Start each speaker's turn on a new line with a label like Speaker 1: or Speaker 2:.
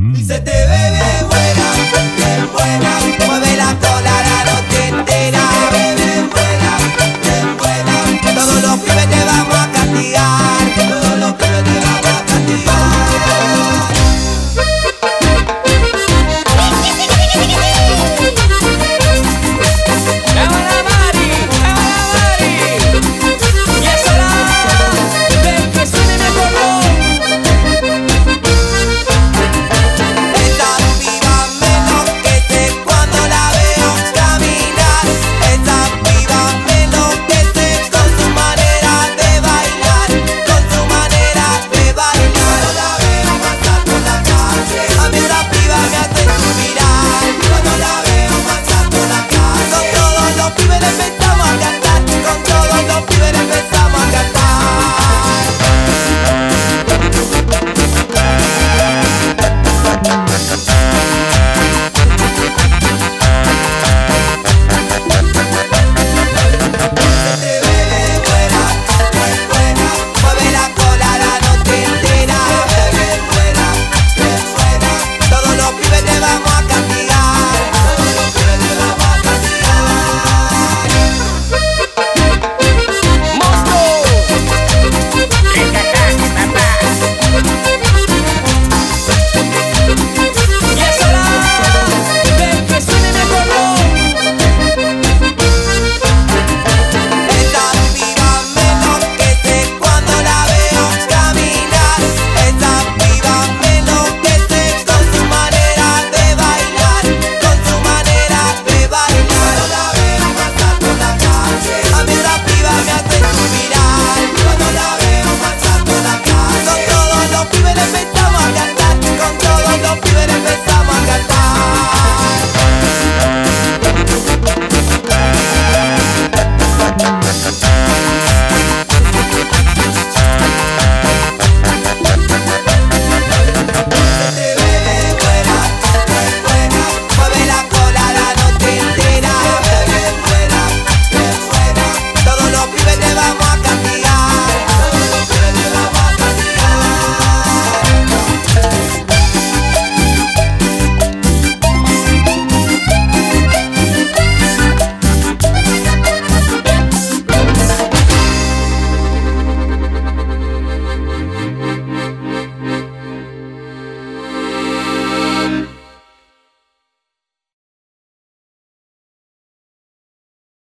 Speaker 1: Y se te ve bien buena, mueve la cola la noche entera. Bien buena, todos los pibes te vamos a castigar, todos los pibes te vamos a castigar. Con todos los pibes empezamos a cantar, con todos los pibes empezamos